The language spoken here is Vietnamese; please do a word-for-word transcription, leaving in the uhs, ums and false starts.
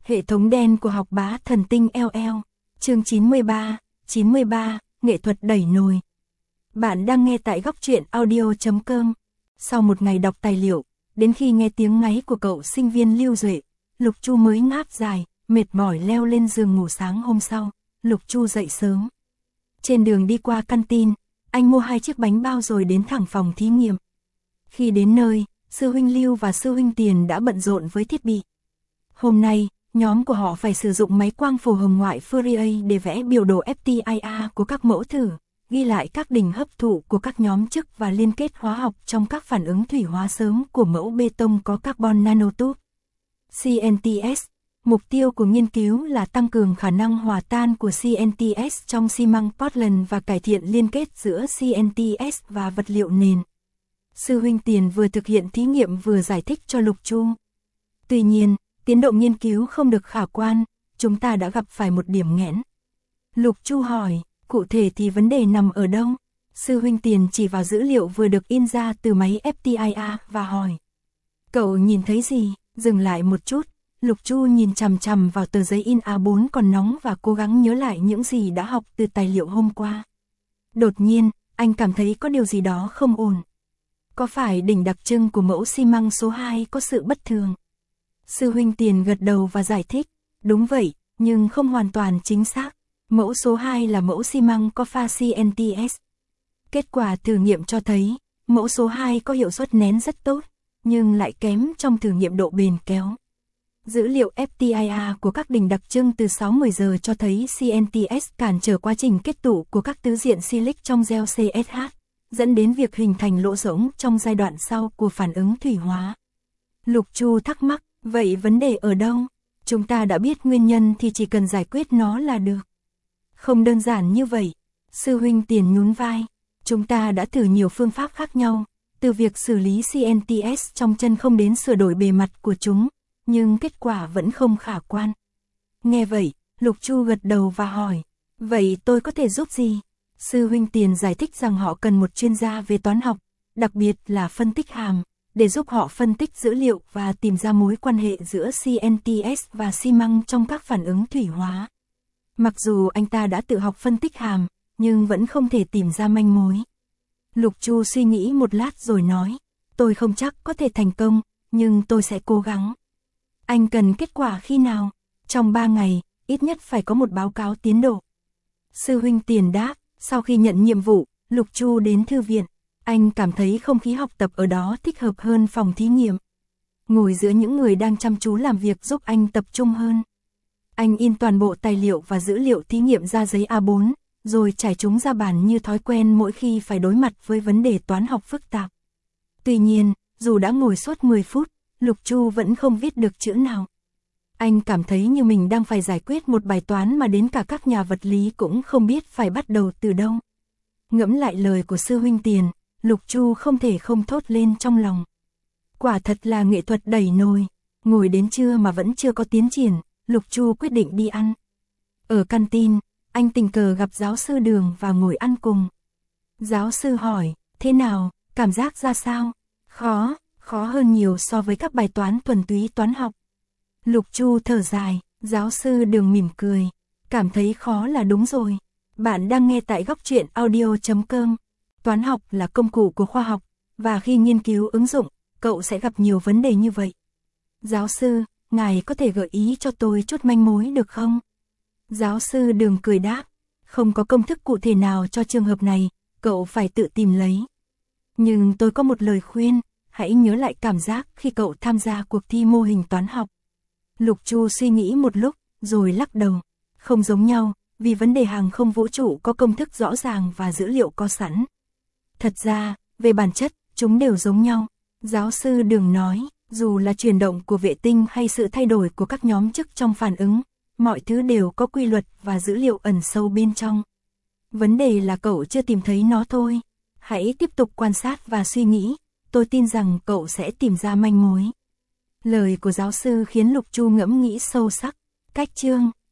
Hệ thống đen của học bá thần tinh lờ lờ. Chương chín mươi ba, chín mươi ba, nghệ thuật đẩy nồi. Bạn đang nghe tại góc truyện audio chấm com. Sau một ngày đọc tài liệu, đến khi nghe tiếng ngáy của cậu sinh viên Lưu Duệ, Lục Chu mới ngáp dài, mệt mỏi leo lên giường ngủ. Sáng hôm sau, Lục Chu dậy sớm. Trên đường đi qua căn tin, anh mua hai chiếc bánh bao rồi đến thẳng phòng thí nghiệm. Khi đến nơi, sư huynh Lưu và sư huynh Tiền đã bận rộn với thiết bị. Hôm nay, nhóm của họ phải sử dụng máy quang phổ hồng ngoại Fourier để vẽ biểu đồ ép tê i a của các mẫu thử, ghi lại các đỉnh hấp thụ của các nhóm chức và liên kết hóa học trong các phản ứng thủy hóa sớm của mẫu bê tông có carbon nanotube. xê en tê ét. Mục tiêu của nghiên cứu là tăng cường khả năng hòa tan của xê en tê ét trong xi măng Portland và cải thiện liên kết giữa xê en tê ét và vật liệu nền. Sư huynh Tiền vừa thực hiện thí nghiệm vừa giải thích cho Lục Chu. Tuy nhiên, tiến độ nghiên cứu không được khả quan, chúng ta đã gặp phải một điểm nghẽn. Lục Chu hỏi, cụ thể thì vấn đề nằm ở đâu? Sư huynh Tiền chỉ vào dữ liệu vừa được in ra từ máy ép tê i a và hỏi. Cậu nhìn thấy gì? Dừng lại một chút, Lục Chu nhìn chằm chằm vào tờ giấy in a bốn còn nóng và cố gắng nhớ lại những gì đã học từ tài liệu hôm qua. Đột nhiên, anh cảm thấy có điều gì đó không ổn. Có phải đỉnh đặc trưng của mẫu xi măng số hai có sự bất thường? Sư huynh Tiền gật đầu và giải thích, đúng vậy, nhưng không hoàn toàn chính xác. Mẫu số hai là mẫu xi măng có pha xê en tê ét. Kết quả thử nghiệm cho thấy, mẫu số hai có hiệu suất nén rất tốt, nhưng lại kém trong thử nghiệm độ bền kéo. Dữ liệu ép tê i a của các đỉnh đặc trưng từ sáu mươi giờ cho thấy xê en tê ét cản trở quá trình kết tụ của các tứ diện silic trong gel xê ét hát, dẫn đến việc hình thành lỗ rỗng trong giai đoạn sau của phản ứng thủy hóa. Lục Chu thắc mắc, vậy vấn đề ở đâu? Chúng ta đã biết nguyên nhân thì chỉ cần giải quyết nó là được. Không đơn giản như vậy. Sư huynh Tiền nhún vai. Chúng ta đã thử nhiều phương pháp khác nhau, từ việc xử lý xê en tê ét trong chân không đến sửa đổi bề mặt của chúng, nhưng kết quả vẫn không khả quan. Nghe vậy, Lục Chu gật đầu và hỏi, vậy tôi có thể giúp gì? Sư huynh Tiền giải thích rằng họ cần một chuyên gia về toán học, đặc biệt là phân tích hàm, để giúp họ phân tích dữ liệu và tìm ra mối quan hệ giữa xê en tê ét và xi măng trong các phản ứng thủy hóa. Mặc dù anh ta đã tự học phân tích hàm, nhưng vẫn không thể tìm ra manh mối. Lục Chu suy nghĩ một lát rồi nói, tôi không chắc có thể thành công, nhưng tôi sẽ cố gắng. Anh cần kết quả khi nào? Trong ba ngày, ít nhất phải có một báo cáo tiến độ. Sư huynh Tiền đáp, sau khi nhận nhiệm vụ, Lục Chu đến thư viện. Anh cảm thấy không khí học tập ở đó thích hợp hơn phòng thí nghiệm. Ngồi giữa những người đang chăm chú làm việc giúp anh tập trung hơn. Anh in toàn bộ tài liệu và dữ liệu thí nghiệm ra giấy a bốn, rồi trải chúng ra bàn như thói quen mỗi khi phải đối mặt với vấn đề toán học phức tạp. Tuy nhiên, dù đã ngồi suốt mười phút, Lục Chu vẫn không viết được chữ nào. Anh cảm thấy như mình đang phải giải quyết một bài toán mà đến cả các nhà vật lý cũng không biết phải bắt đầu từ đâu. Ngẫm lại lời của sư huynh Tiền, Lục Chu không thể không thốt lên trong lòng. Quả thật là nghệ thuật đẩy nồi. Ngồi đến trưa mà vẫn chưa có tiến triển, Lục Chu quyết định đi ăn. Ở căn tin, anh tình cờ gặp giáo sư Đường và ngồi ăn cùng. Giáo sư hỏi, thế nào, cảm giác ra sao? Khó, khó hơn nhiều so với các bài toán thuần túy toán học. Lục Chu thở dài, giáo sư Đường mỉm cười, cảm thấy khó là đúng rồi. Bạn đang nghe tại góc truyện audio chấm com. Toán học là công cụ của khoa học, và khi nghiên cứu ứng dụng, cậu sẽ gặp nhiều vấn đề như vậy. Giáo sư, ngài có thể gợi ý cho tôi chút manh mối được không? Giáo sư Đường cười đáp, không có công thức cụ thể nào cho trường hợp này, cậu phải tự tìm lấy. Nhưng tôi có một lời khuyên, hãy nhớ lại cảm giác khi cậu tham gia cuộc thi mô hình toán học. Lục Chu suy nghĩ một lúc, rồi lắc đầu, không giống nhau, vì vấn đề hàng không vũ trụ có công thức rõ ràng và dữ liệu có sẵn. Thật ra, về bản chất, chúng đều giống nhau. Giáo sư Đường nói, dù là chuyển động của vệ tinh hay sự thay đổi của các nhóm chức trong phản ứng, mọi thứ đều có quy luật và dữ liệu ẩn sâu bên trong. Vấn đề là cậu chưa tìm thấy nó thôi. Hãy tiếp tục quan sát và suy nghĩ, tôi tin rằng cậu sẽ tìm ra manh mối. Lời của giáo sư khiến Lục Chu ngẫm nghĩ sâu sắc. Cách chương